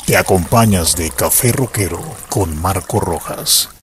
Te acompañas de Café Rockero con Marco Rojas.